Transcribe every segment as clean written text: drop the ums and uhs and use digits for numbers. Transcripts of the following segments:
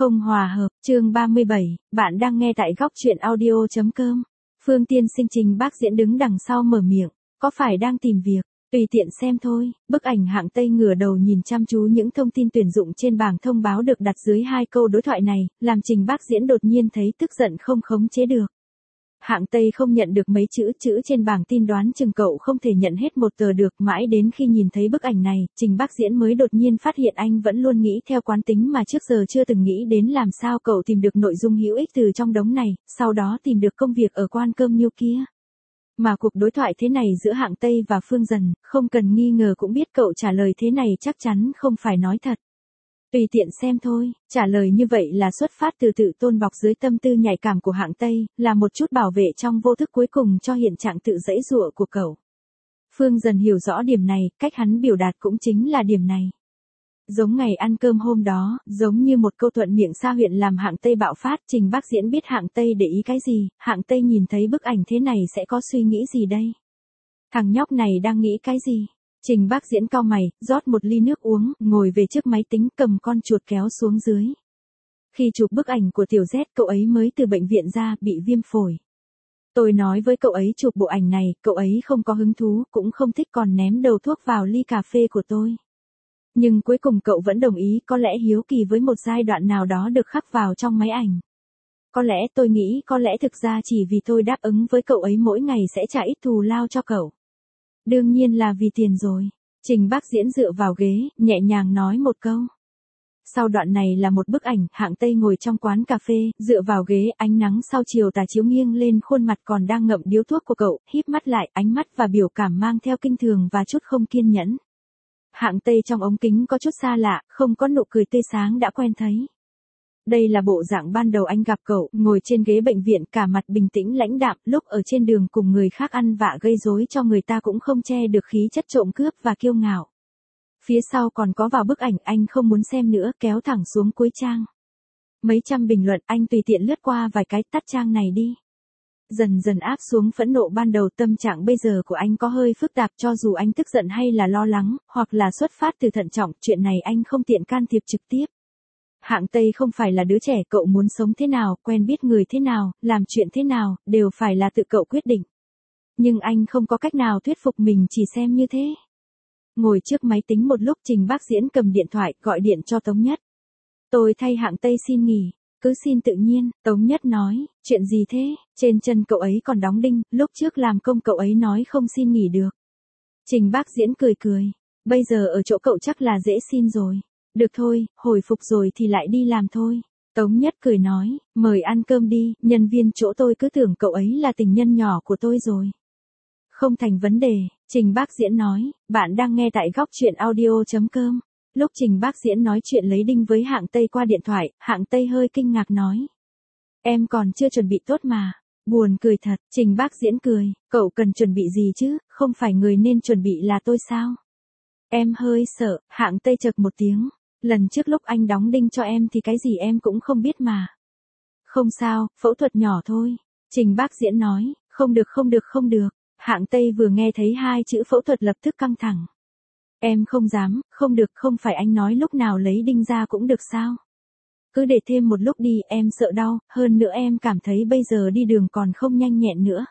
Không hòa hợp, chương 37, bạn đang nghe tại góc truyện audio.com. Phương Tiên Sinh Trình Bác Diễn đứng đằng sau mở miệng, có phải đang tìm việc, tùy tiện xem thôi. Bức ảnh hạng Tây ngửa đầu nhìn chăm chú những thông tin tuyển dụng trên bảng thông báo được đặt dưới hai câu đối thoại này, làm Trình Bác Diễn đột nhiên thấy tức giận không khống chế được. Hạng Tây không nhận được mấy chữ trên bảng tin, đoán chừng cậu không thể nhận hết một tờ được, mãi đến khi nhìn thấy bức ảnh này, Trình Bác Diễn mới đột nhiên phát hiện anh vẫn luôn nghĩ theo quán tính mà trước giờ chưa từng nghĩ đến, làm sao cậu tìm được nội dung hữu ích từ trong đống này, sau đó tìm được công việc ở Quan Cơm Nhiêu kia. Mà cuộc đối thoại thế này giữa Hạng Tây và Phương Dần, không cần nghi ngờ cũng biết cậu trả lời thế này chắc chắn không phải nói thật. Tùy tiện xem thôi, trả lời như vậy là xuất phát từ tự tôn bọc dưới tâm tư nhạy cảm của Hạng Tây, là một chút bảo vệ trong vô thức cuối cùng cho hiện trạng tự giãy giụa của cậu. Phương Dần hiểu rõ điểm này, cách hắn biểu đạt cũng chính là điểm này. Giống ngày ăn cơm hôm đó, giống như một câu thuận miệng xa huyện làm Hạng Tây bạo phát. Trình Bác Diễn biết Hạng Tây để ý cái gì, Hạng Tây nhìn thấy bức ảnh thế này sẽ có suy nghĩ gì đây? Thằng nhóc này đang nghĩ cái gì? Trình Bác Diễn cau mày, rót một ly nước uống, ngồi về trước máy tính cầm con chuột kéo xuống dưới. Khi chụp bức ảnh của Tiểu Z, cậu ấy mới từ bệnh viện ra, bị viêm phổi. Tôi nói với cậu ấy chụp bộ ảnh này, cậu ấy không có hứng thú, cũng không thích, còn ném đầu thuốc vào ly cà phê của tôi. Nhưng cuối cùng cậu vẫn đồng ý, có lẽ hiếu kỳ với một giai đoạn nào đó được khắc vào trong máy ảnh. Có lẽ tôi nghĩ có lẽ thực ra chỉ vì tôi đáp ứng với cậu ấy mỗi ngày sẽ trả ít thù lao cho cậu. Đương nhiên là vì tiền rồi. Trình Bác Diễn dựa vào ghế, nhẹ nhàng nói một câu. Sau đoạn này là một bức ảnh, Hạng Tây ngồi trong quán cà phê, dựa vào ghế, ánh nắng sau chiều tà chiếu nghiêng lên khuôn mặt còn đang ngậm điếu thuốc của cậu, híp mắt lại, ánh mắt và biểu cảm mang theo kinh thường và chút không kiên nhẫn. Hạng Tây trong ống kính có chút xa lạ, không có nụ cười tươi sáng đã quen thấy. Đây là bộ dạng ban đầu anh gặp cậu, ngồi trên ghế bệnh viện, cả mặt bình tĩnh lãnh đạm, lúc ở trên đường cùng người khác ăn vạ gây rối cho người ta cũng không che được khí chất trộm cướp và kiêu ngạo. Phía sau còn có vào bức ảnh anh không muốn xem nữa, kéo thẳng xuống cuối trang. Mấy trăm bình luận, anh tùy tiện lướt qua vài cái, tắt trang này đi. Dần dần áp xuống phẫn nộ ban đầu, tâm trạng bây giờ của anh có hơi phức tạp, cho dù anh tức giận hay là lo lắng, hoặc là xuất phát từ thận trọng, chuyện này anh không tiện can thiệp trực tiếp. Hạng Tây không phải là đứa trẻ, cậu muốn sống thế nào, quen biết người thế nào, làm chuyện thế nào, đều phải là tự cậu quyết định. Nhưng anh không có cách nào thuyết phục mình chỉ xem như thế. Ngồi trước máy tính một lúc, Trình Bác Diễn cầm điện thoại, gọi điện cho Tống Nhất. Tôi thay Hạng Tây xin nghỉ. Cứ xin tự nhiên, Tống Nhất nói, chuyện gì thế, trên chân cậu ấy còn đóng đinh, lúc trước làm công cậu ấy nói không xin nghỉ được. Trình Bác Diễn cười cười, bây giờ ở chỗ cậu chắc là dễ xin rồi. Được thôi, hồi phục rồi thì lại đi làm thôi. Tống Nhất cười nói, mời ăn cơm đi, nhân viên chỗ tôi cứ tưởng cậu ấy là tình nhân nhỏ của tôi rồi. Không thành vấn đề, Trình Bác Diễn nói, bạn đang nghe tại góc truyện audio.com. Lúc Trình Bác Diễn nói chuyện lấy đinh với Hạng Tây qua điện thoại, Hạng Tây hơi kinh ngạc nói. Em còn chưa chuẩn bị tốt mà. Buồn cười thật, Trình Bác Diễn cười, cậu cần chuẩn bị gì chứ, không phải người nên chuẩn bị là tôi sao? Em hơi sợ, Hạng Tây chậc một tiếng. Lần trước lúc anh đóng đinh cho em thì cái gì em cũng không biết mà. Không sao, phẫu thuật nhỏ thôi. Trình Bác Diễn nói, không được. Hạng Tây vừa nghe thấy hai chữ phẫu thuật lập tức căng thẳng. Em không dám, không được, không phải anh nói lúc nào lấy đinh ra cũng được sao? Cứ để thêm một lúc đi, em sợ đau, hơn nữa em cảm thấy bây giờ đi đường còn không nhanh nhẹn nữa.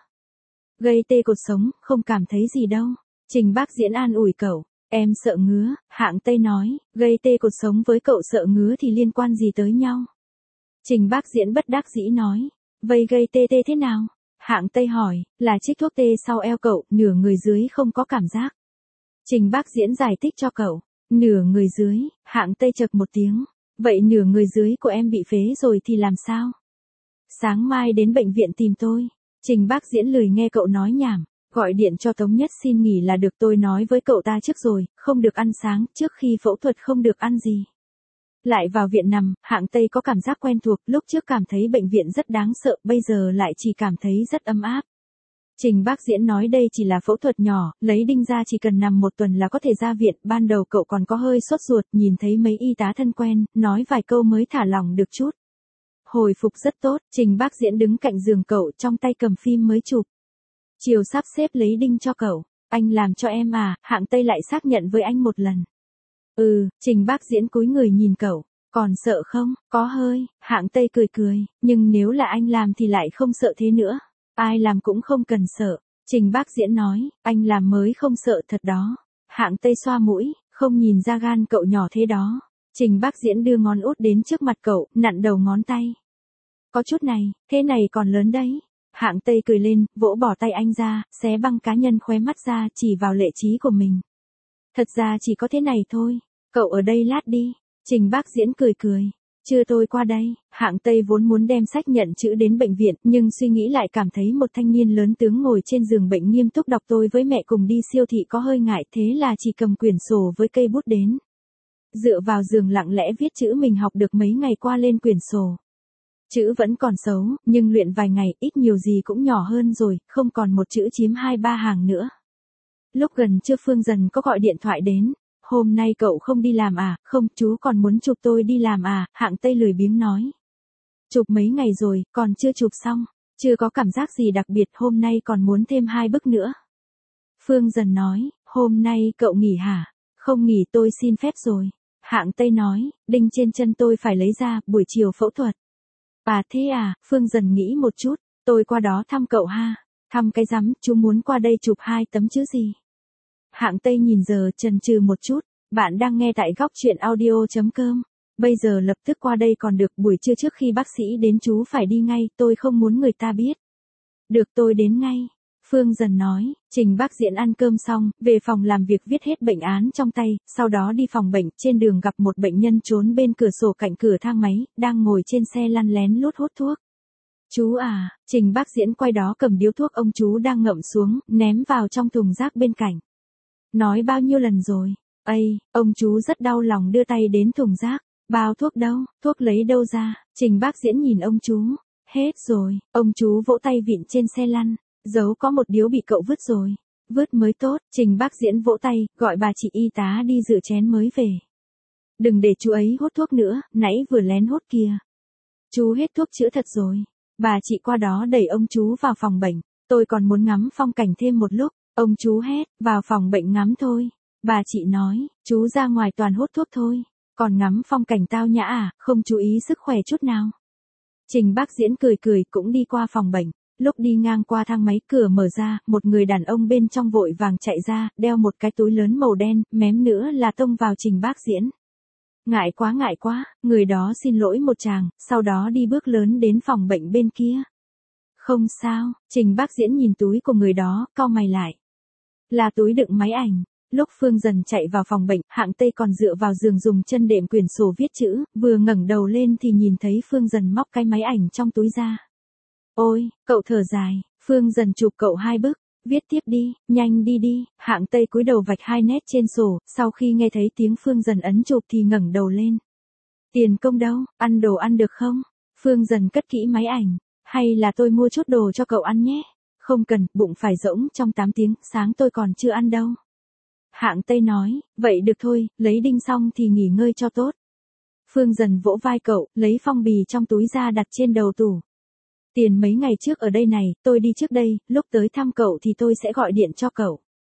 Gây tê cột sống, không cảm thấy gì đâu. Trình Bác Diễn an ủi cậu, em sợ ngứa, Hạng Tây nói, gây tê cột sống với cậu sợ ngứa thì liên quan gì tới nhau? Trình Bác Diễn bất đắc dĩ nói, vậy gây tê thế nào? Hạng Tây hỏi, là trích thuốc tê sau eo cậu, nửa người dưới không có cảm giác. Trình Bác Diễn giải thích cho cậu, nửa người dưới, Hạng Tây chậc một tiếng, vậy nửa người dưới của em bị phế rồi thì làm sao? Sáng mai đến bệnh viện tìm tôi. Trình Bác Diễn lười nghe cậu nói nhảm, gọi điện cho Tống Nhất xin nghỉ là được, tôi nói với cậu ta trước rồi, không được ăn sáng, trước khi phẫu thuật không được ăn gì. Lại vào viện nằm, Hạng Tây có cảm giác quen thuộc, lúc trước cảm thấy bệnh viện rất đáng sợ, bây giờ lại chỉ cảm thấy rất ấm áp. Trình Bác Diễn nói đây chỉ là phẫu thuật nhỏ, lấy đinh ra chỉ cần nằm một tuần là có thể ra viện, ban đầu cậu còn có hơi sốt ruột, nhìn thấy mấy y tá thân quen, nói vài câu mới thả lỏng được chút. Hồi phục rất tốt, Trình Bác Diễn đứng cạnh giường cậu, trong tay cầm phim mới chụp. Chiều sắp xếp lấy đinh cho cậu, anh làm cho em à, Hạng Tây lại xác nhận với anh một lần. Trình Bác Diễn cúi người nhìn cậu, Còn sợ không? Có hơi, Hạng Tây cười cười, nhưng nếu là anh làm thì lại không sợ thế nữa. Ai làm cũng không cần sợ. Trình Bác Diễn nói, anh làm mới không sợ thật đó. Hạng Tây xoa mũi, không nhìn ra gan cậu nhỏ thế đó. Trình Bác Diễn đưa ngón út đến trước mặt cậu, nặn đầu ngón tay. Có chút này, thế này còn lớn đấy. Hạng Tây cười lên, vỗ bỏ tay anh ra, xé băng cá nhân khóe mắt ra, chỉ vào Lệ Trí của mình. Thật ra chỉ có thế này thôi. Cậu ở đây lát đi. Trình Bác Diễn cười cười. Chưa tôi qua đây. Hạng Tây vốn muốn đem sách nhận chữ đến bệnh viện, nhưng suy nghĩ lại cảm thấy một thanh niên lớn tướng ngồi trên giường bệnh nghiêm túc đọc tôi với mẹ cùng đi siêu thị có hơi ngại, thế là chỉ cầm quyển sổ với cây bút đến. Dựa vào giường lặng lẽ viết chữ mình học được mấy ngày qua lên quyển sổ. Chữ vẫn còn xấu, nhưng luyện vài ngày ít nhiều gì cũng nhỏ hơn rồi, không còn một chữ chiếm 2-3 hàng nữa. Lúc gần trưa Phương Dần có gọi điện thoại đến. Hôm nay cậu không đi làm à? Không, chú còn muốn chụp tôi đi làm à? Hạng Tây lười biếng nói. Chụp mấy ngày rồi, còn chưa chụp xong. Chưa có cảm giác gì đặc biệt, hôm nay còn muốn thêm 2 bức nữa. Phương Dần nói, hôm nay cậu nghỉ hả? Không nghỉ, tôi xin phép rồi. Hạng Tây nói, đinh trên chân tôi phải lấy ra, buổi chiều phẫu thuật. À thế à? Phương Dần nghĩ một chút, tôi qua đó thăm cậu ha. Thăm cái rắm, chú muốn qua đây chụp 2 tấm chứ gì? Hạng Tây nhìn giờ chần chừ một chút, bạn đang nghe tại góc truyện audio.com. Bây giờ lập tức qua đây còn được, buổi trưa trước khi bác sĩ đến chú phải đi ngay, tôi không muốn người ta biết. Được, tôi đến ngay. Phương Dần nói. Trình Bác Diễn ăn cơm xong, về phòng làm việc viết hết bệnh án trong tay, sau đó đi phòng bệnh, trên đường gặp một bệnh nhân trốn bên cửa sổ cạnh cửa thang máy, đang ngồi trên xe lăn lén lút hút thuốc. Chú à? Trình Bác Diễn quay đó cầm điếu thuốc ông chú đang ngậm xuống, ném vào trong thùng rác bên cạnh. Nói bao nhiêu lần rồi? Ây, ông chú rất đau lòng đưa tay đến thùng rác. Bao thuốc đâu? Thuốc lấy đâu ra? Trình Bác Diễn nhìn ông chú. Hết rồi. Ông chú vỗ tay vịn trên xe lăn. Dấu có một điếu bị cậu vứt rồi. Vứt mới tốt. Trình Bác Diễn vỗ tay, gọi bà chị y tá đi rửa chén mới về. Đừng để chú ấy hút thuốc nữa, nãy vừa lén hút kìa. Chú hết thuốc chữa thật rồi. Bà chị qua đó đẩy ông chú vào phòng bệnh. Tôi còn muốn ngắm phong cảnh thêm một lúc. Ông chú hét, vào phòng bệnh ngắm thôi. Bà chị nói, chú ra ngoài toàn hút thuốc thôi. Còn ngắm phong cảnh tao nhã à, không chú ý sức khỏe chút nào. Trình Bác Diễn cười cười cũng đi qua phòng bệnh. Lúc đi ngang qua thang máy cửa mở ra, một người đàn ông bên trong vội vàng chạy ra, đeo một cái túi lớn màu đen, mém nữa là tông vào Trình Bác Diễn. Ngại quá, người đó xin lỗi một tràng, sau đó đi bước lớn đến phòng bệnh bên kia. Không sao, Trình Bác Diễn nhìn túi của người đó, cau mày lại. Là túi đựng máy ảnh. Lúc Phương Dần chạy vào phòng bệnh, Hạng Tây còn dựa vào giường dùng chân đệm quyển sổ viết chữ, vừa ngẩng đầu lên thì nhìn thấy Phương Dần móc cái máy ảnh trong túi ra. Ôi, cậu thở dài, Phương Dần chụp cậu 2 bức, viết tiếp đi, nhanh đi. Hạng Tây cúi đầu vạch 2 nét trên sổ, sau khi nghe thấy tiếng Phương Dần ấn chụp thì ngẩng đầu lên. Tiền công đâu, ăn đồ ăn được không? Phương Dần cất kỹ máy ảnh, hay là tôi mua chút đồ cho cậu ăn nhé? Không cần, bụng phải rỗng trong 8 tiếng, sáng tôi còn chưa ăn đâu. Hạng Tây nói, vậy được thôi, lấy đinh xong thì nghỉ ngơi cho tốt. Phương Dần vỗ vai cậu, lấy phong bì trong túi ra đặt trên đầu tủ. Tiền mấy ngày trước ở đây này, tôi đi trước đây, lúc tới thăm cậu thì tôi sẽ gọi điện cho cậu.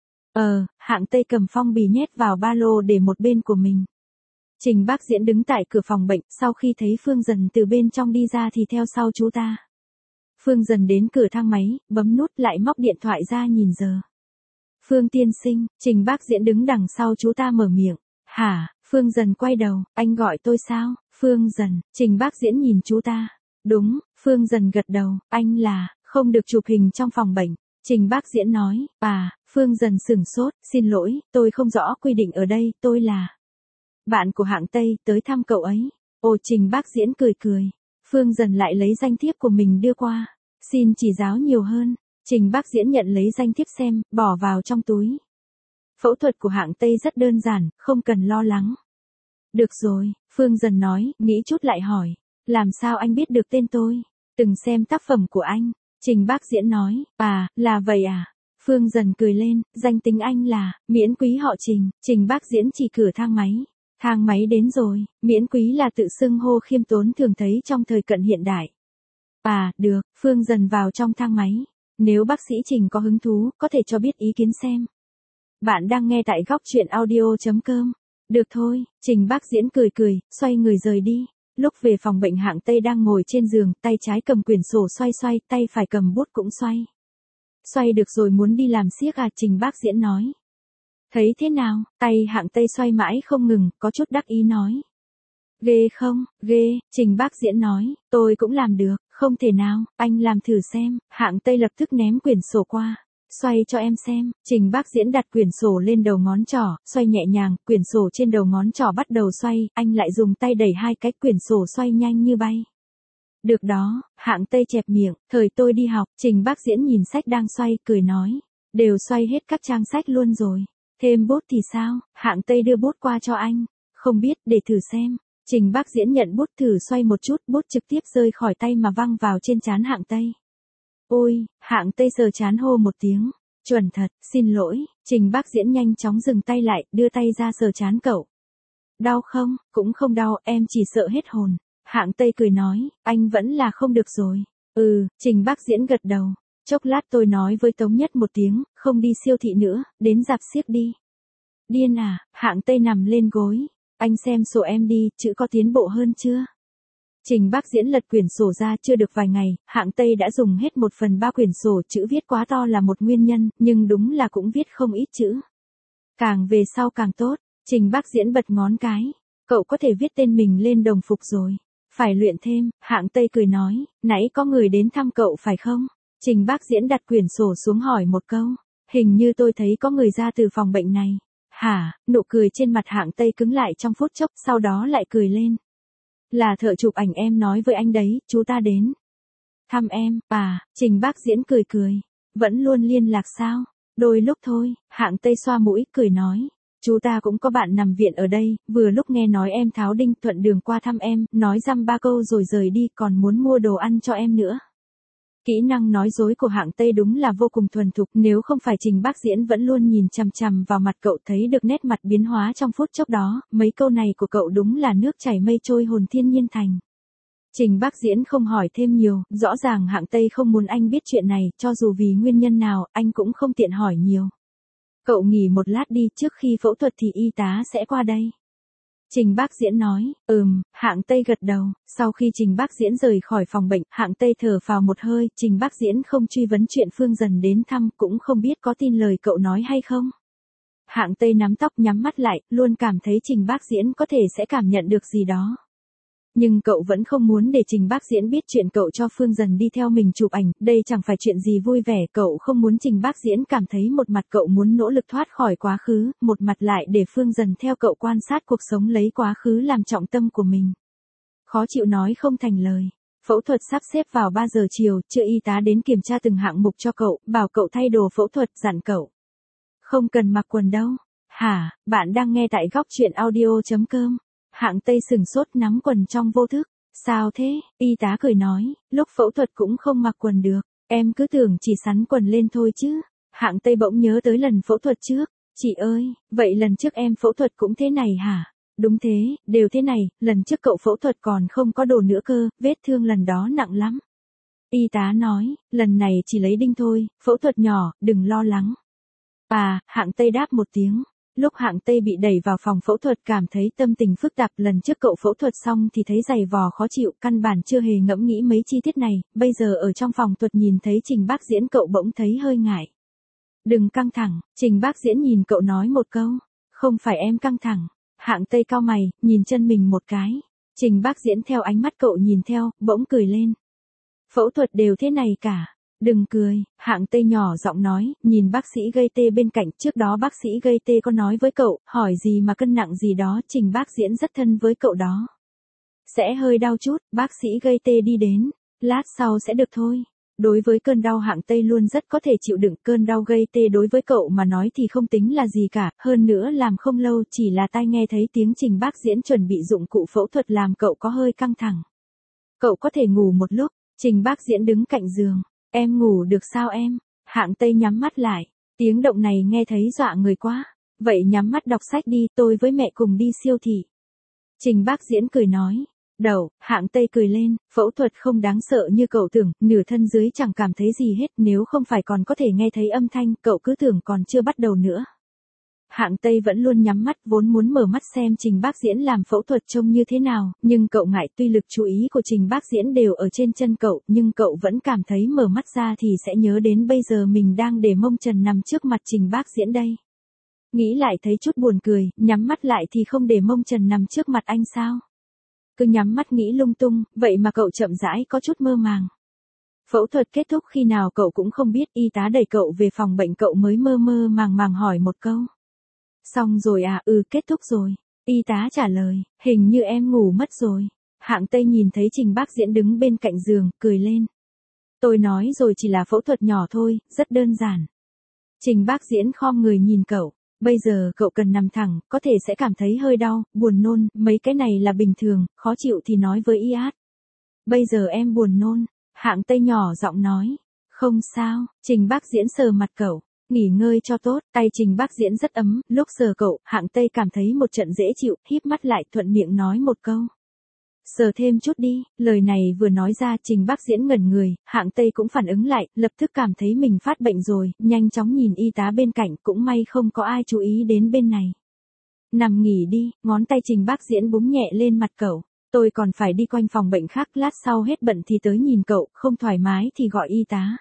Hạng Tây cầm phong bì nhét vào ba lô để một bên của mình. Trình Bác Diễn đứng tại cửa phòng bệnh, sau khi thấy Phương Dần từ bên trong đi ra thì theo sau chú ta. Phương Dần đến cửa thang máy, bấm nút lại móc điện thoại ra nhìn giờ. Phương tiên sinh, Trình Bác Diễn đứng đằng sau chú ta mở miệng. Hả? Phương Dần quay đầu, anh gọi tôi sao? Phương Dần, Trình Bác Diễn nhìn chú ta. Đúng, Phương Dần gật đầu, anh là, không được chụp hình trong phòng bệnh. Trình Bác Diễn nói, Phương Dần sửng sốt, xin lỗi, tôi không rõ quy định ở đây, tôi là bạn của Hạng Tây, tới thăm cậu ấy. Ồ, Trình Bác Diễn cười cười. Phương Dần lại lấy danh thiếp của mình đưa qua. Xin chỉ giáo nhiều hơn. Trình Bác Diễn nhận lấy danh thiếp xem, bỏ vào trong túi. Phẫu thuật của Hạng Tây rất đơn giản, không cần lo lắng. Được rồi, Phương Dần nói, nghĩ chút lại hỏi. Làm sao anh biết được tên tôi? Từng xem tác phẩm của anh. Trình Bác Diễn nói, là vậy à? Phương Dần cười lên, danh tính anh là, miễn quý họ Trình. Trình Bác Diễn chỉ cửa thang máy. Thang máy đến rồi, miễn quý là tự xưng hô khiêm tốn thường thấy trong thời cận hiện đại. Được, Phương Dần vào trong thang máy. Nếu bác sĩ Trình có hứng thú, có thể cho biết ý kiến xem. Bạn đang nghe tại góc truyện audio.com. Được thôi, Trình Bác Diễn cười cười, xoay người rời đi. Lúc về phòng bệnh Hạng Tây đang ngồi trên giường, tay trái cầm quyển sổ xoay xoay, tay phải cầm bút cũng xoay. Xoay được rồi muốn đi làm xiếc à, Trình Bác Diễn nói. Thấy thế nào, tay Hạng Tây xoay mãi không ngừng, có chút đắc ý nói. Ghê không, ghê, Trình Bác Diễn nói, tôi cũng làm được, không thể nào, anh làm thử xem, Hạng Tây lập tức ném quyển sổ qua. Xoay cho em xem, Trình Bác Diễn đặt quyển sổ lên đầu ngón trỏ, xoay nhẹ nhàng, quyển sổ trên đầu ngón trỏ bắt đầu xoay, anh lại dùng tay đẩy hai cái quyển sổ xoay nhanh như bay. Được đó, Hạng Tây chẹp miệng, thời tôi đi học, Trình Bác Diễn nhìn sách đang xoay, cười nói. Đều xoay hết các trang sách luôn rồi. Thêm bút thì sao, Hạng Tây đưa bút qua cho anh. Không biết, để thử xem. Trình Bác Diễn nhận bút thử xoay một chút, bút trực tiếp rơi khỏi tay mà văng vào trên trán Hạng Tây. Ôi, Hạng Tây sờ trán hô một tiếng. Chuẩn thật, xin lỗi, Trình Bác Diễn nhanh chóng dừng tay lại, đưa tay ra sờ trán cậu. Đau không, cũng không đau, em chỉ sợ hết hồn. Hạng Tây cười nói, anh vẫn là không được rồi. Trình Bác Diễn gật đầu. Chốc lát tôi nói với Tống Nhất một tiếng, không đi siêu thị nữa, đến rạp xiếc đi. Điên à, Hạng Tây nằm lên gối. Anh xem sổ em đi, chữ có tiến bộ hơn chưa? Trình Bác Diễn lật quyển sổ ra chưa được vài ngày, Hạng Tây đã dùng hết 1/3 quyển sổ, chữ viết quá to là một nguyên nhân, nhưng đúng là cũng viết không ít chữ. Càng về sau càng tốt, Trình Bác Diễn bật ngón cái. Cậu có thể viết tên mình lên đồng phục rồi. Phải luyện thêm, Hạng Tây cười nói, nãy có người đến thăm cậu phải không? Trình Bác Diễn đặt quyển sổ xuống hỏi một câu. Hình như tôi thấy có người ra từ phòng bệnh này. Hả, nụ cười trên mặt Hạng Tây cứng lại trong phút chốc, sau đó lại cười lên. Là thợ chụp ảnh em nói với anh đấy, chú ta đến. Thăm em, Trình Bác Diễn cười cười. Vẫn luôn liên lạc sao? Đôi lúc thôi, Hạng Tây xoa mũi, cười nói. Chú ta cũng có bạn nằm viện ở đây, vừa lúc nghe nói em tháo đinh thuận đường qua thăm em, nói dăm ba câu rồi rời đi, còn muốn mua đồ ăn cho em nữa. Kỹ năng nói dối của Hạng Tây đúng là vô cùng thuần thục, nếu không phải Trình Bác Diễn vẫn luôn nhìn chằm chằm vào mặt cậu thấy được nét mặt biến hóa trong phút chốc đó, mấy câu này của cậu đúng là nước chảy mây trôi hồn thiên nhiên thành. Trình Bác Diễn không hỏi thêm nhiều, rõ ràng Hạng Tây không muốn anh biết chuyện này, cho dù vì nguyên nhân nào, anh cũng không tiện hỏi nhiều. Cậu nghỉ một lát đi, trước khi phẫu thuật thì y tá sẽ qua đây. Trình Bác Diễn nói, Hạng Tây gật đầu, sau khi Trình Bác Diễn rời khỏi phòng bệnh, Hạng Tây thở phào một hơi, Trình Bác Diễn không truy vấn chuyện Phương Dần đến thăm, cũng không biết có tin lời cậu nói hay không. Hạng Tây nắm tóc nhắm mắt lại, luôn cảm thấy Trình Bác Diễn có thể sẽ cảm nhận được gì đó. Nhưng cậu vẫn không muốn để Trình Bác Diễn biết chuyện cậu cho Phương Dần đi theo mình chụp ảnh, đây chẳng phải chuyện gì vui vẻ, cậu không muốn Trình Bác Diễn cảm thấy một mặt cậu muốn nỗ lực thoát khỏi quá khứ, một mặt lại để Phương Dần theo cậu quan sát cuộc sống lấy quá khứ làm trọng tâm của mình. Khó chịu nói không thành lời. Phẫu thuật sắp xếp vào 3 giờ chiều, chưa y tá đến kiểm tra từng hạng mục cho cậu, bảo cậu thay đồ phẫu thuật, dặn cậu. Không cần mặc quần đâu. Hả, bạn đang nghe tại góc truyện audio.com. Hạng Tây sừng sốt nắm quần trong vô thức. Sao thế? Y tá cười nói, lúc phẫu thuật cũng không mặc quần được. Em cứ tưởng chỉ sắn quần lên thôi chứ. Hạng Tây bỗng nhớ tới lần phẫu thuật trước. Chị ơi, vậy lần trước em phẫu thuật cũng thế này hả? Đúng thế, đều thế này, lần trước cậu phẫu thuật còn không có đồ nữa cơ, vết thương lần đó nặng lắm. Y tá nói, lần này chỉ lấy đinh thôi, phẫu thuật nhỏ, đừng lo lắng. Hạng Tây đáp một tiếng. Lúc Hạng Tây bị đẩy vào phòng phẫu thuật cảm thấy tâm tình phức tạp, lần trước cậu phẫu thuật xong thì thấy dày vò khó chịu, căn bản chưa hề ngẫm nghĩ mấy chi tiết này, bây giờ ở trong phòng thuật nhìn thấy Trình Bác Diễn cậu bỗng thấy hơi ngại. Đừng căng thẳng, Trình Bác Diễn nhìn cậu nói một câu, không phải em căng thẳng. Hạng Tây cau mày, nhìn chân mình một cái. Trình Bác Diễn theo ánh mắt cậu nhìn theo, bỗng cười lên. Phẫu thuật đều thế này cả. Đừng cười, Hạng Tây nhỏ giọng nói, nhìn bác sĩ gây tê bên cạnh, trước đó bác sĩ gây tê có nói với cậu, hỏi gì mà cân nặng gì đó, Trình Bác Diễn rất thân với cậu đó. Sẽ hơi đau chút, bác sĩ gây tê đi đến, lát sau sẽ được thôi. Đối với cơn đau Hạng Tây luôn rất có thể chịu đựng, cơn đau gây tê đối với cậu mà nói thì không tính là gì cả, hơn nữa làm không lâu chỉ là tai nghe thấy tiếng Trình Bác Diễn chuẩn bị dụng cụ phẫu thuật làm cậu có hơi căng thẳng. Cậu có thể ngủ một lúc, Trình Bác Diễn đứng cạnh giường. Em ngủ được sao em? Hạng Tây nhắm mắt lại. Tiếng động này nghe thấy dọa người quá. Vậy nhắm mắt đọc sách đi, tôi với mẹ cùng đi siêu thị. Trình Bác Diễn cười nói. Đậu, Hạng Tây cười lên, phẫu thuật không đáng sợ như cậu tưởng, nửa thân dưới chẳng cảm thấy gì hết, nếu không phải còn có thể nghe thấy âm thanh, cậu cứ tưởng còn chưa bắt đầu nữa. Hạng Tây vẫn luôn nhắm mắt, vốn muốn mở mắt xem Trình Bác Diễn làm phẫu thuật trông như thế nào, nhưng cậu ngại, tuy lực chú ý của Trình Bác Diễn đều ở trên chân cậu, nhưng cậu vẫn cảm thấy mở mắt ra thì sẽ nhớ đến bây giờ mình đang để mông trần nằm trước mặt Trình Bác Diễn đây. Nghĩ lại thấy chút buồn cười, nhắm mắt lại thì không để mông trần nằm trước mặt anh sao? Cứ nhắm mắt nghĩ lung tung, vậy mà cậu chậm rãi có chút mơ màng. Phẫu thuật kết thúc khi nào cậu cũng không biết, y tá đẩy cậu về phòng bệnh cậu mới mơ mơ màng màng hỏi một câu. Xong rồi à? Kết thúc rồi. Y tá trả lời, hình như em ngủ mất rồi. Hạng Tây nhìn thấy Trình Bác Diễn đứng bên cạnh giường, cười lên. Tôi nói rồi, chỉ là phẫu thuật nhỏ thôi, rất đơn giản. Trình Bác Diễn khom người nhìn cậu. Bây giờ cậu cần nằm thẳng, có thể sẽ cảm thấy hơi đau, buồn nôn, mấy cái này là bình thường, khó chịu thì nói với y át. Bây giờ em buồn nôn. Hạng Tây nhỏ giọng nói. Không sao. Trình Bác Diễn sờ mặt cậu. Nghỉ ngơi cho tốt. Tay Trình Bác Diễn rất ấm, lúc sờ cậu, Hạng Tây cảm thấy một trận dễ chịu, híp mắt lại thuận miệng nói một câu. Sờ thêm chút đi. Lời này vừa nói ra, Trình Bác Diễn ngẩn người, Hạng Tây cũng phản ứng lại, lập tức cảm thấy mình phát bệnh rồi, nhanh chóng nhìn y tá bên cạnh, cũng may không có ai chú ý đến bên này. Nằm nghỉ đi. Ngón tay Trình Bác Diễn búng nhẹ lên mặt cậu. Tôi còn phải đi quanh phòng bệnh khác, lát sau hết bận thì tới nhìn cậu, không thoải mái thì gọi y tá.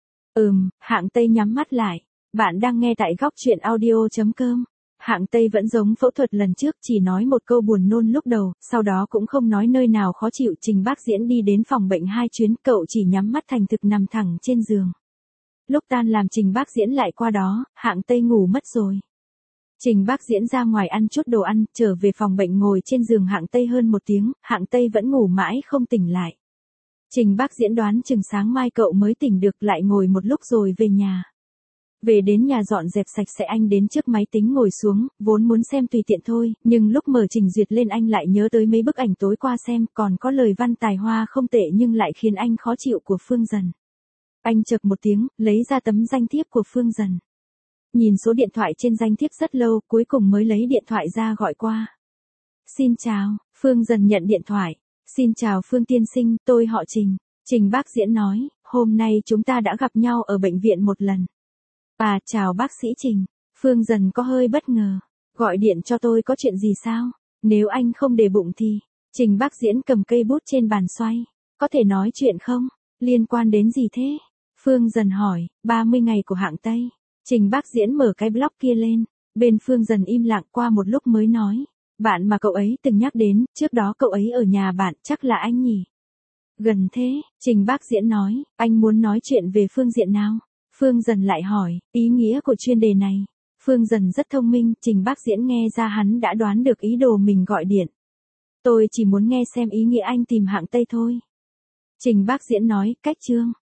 Hạng Tây nhắm mắt lại. Bạn đang nghe tại góc truyện audio.com. Hạng Tây vẫn giống phẫu thuật lần trước, chỉ nói một câu buồn nôn lúc đầu, sau đó cũng không nói nơi nào khó chịu. Trình Bác Diễn đi đến phòng bệnh 2 chuyến, cậu chỉ nhắm mắt thành thực nằm thẳng trên giường. Lúc tan làm Trình Bác Diễn lại qua đó, Hạng Tây ngủ mất rồi. Trình Bác Diễn ra ngoài ăn chút đồ ăn, trở về phòng bệnh ngồi trên giường Hạng Tây hơn 1 tiếng, Hạng Tây vẫn ngủ mãi không tỉnh lại. Trình Bác Diễn đoán chừng sáng mai cậu mới tỉnh được, lại ngồi một lúc rồi về nhà. Về đến nhà dọn dẹp sạch sẽ, anh đến trước máy tính ngồi xuống, vốn muốn xem tùy tiện thôi, nhưng lúc mở trình duyệt lên anh lại nhớ tới mấy bức ảnh tối qua xem, còn có lời văn tài hoa không tệ nhưng lại khiến anh khó chịu của Phương Dần. Anh chậc một tiếng, lấy ra tấm danh thiếp của Phương Dần. Nhìn số điện thoại trên danh thiếp rất lâu, cuối cùng mới lấy điện thoại ra gọi qua. Xin chào. Phương Dần nhận điện thoại. Xin chào Phương tiên sinh, tôi họ Trình. Trình Bác Diễn nói, hôm nay chúng ta đã gặp nhau ở bệnh viện một lần. À, chào bác sĩ Trình. Phương Dần có hơi bất ngờ. Gọi điện cho tôi có chuyện gì sao? Nếu anh không để bụng thì. Trình Bác Diễn cầm cây bút trên bàn xoay. Có thể nói chuyện không? Liên quan đến gì thế? Phương Dần hỏi. 30 ngày của Hạng Tây. Trình Bác Diễn mở cái blog kia lên. Bên Phương Dần im lặng, qua một lúc mới nói. Bạn mà cậu ấy từng nhắc đến, trước đó cậu ấy ở nhà bạn, chắc là anh nhỉ? Gần thế. Trình Bác Diễn nói. Anh muốn nói chuyện về phương diện nào? Phương Dần lại hỏi, ý nghĩa của chuyên đề này. Phương Dần rất thông minh, Trình Bác Diễn nghe ra hắn đã đoán được ý đồ mình gọi điện. Tôi chỉ muốn nghe xem ý nghĩa anh tìm Hạng Tây thôi. Trình Bác Diễn nói, cách chương.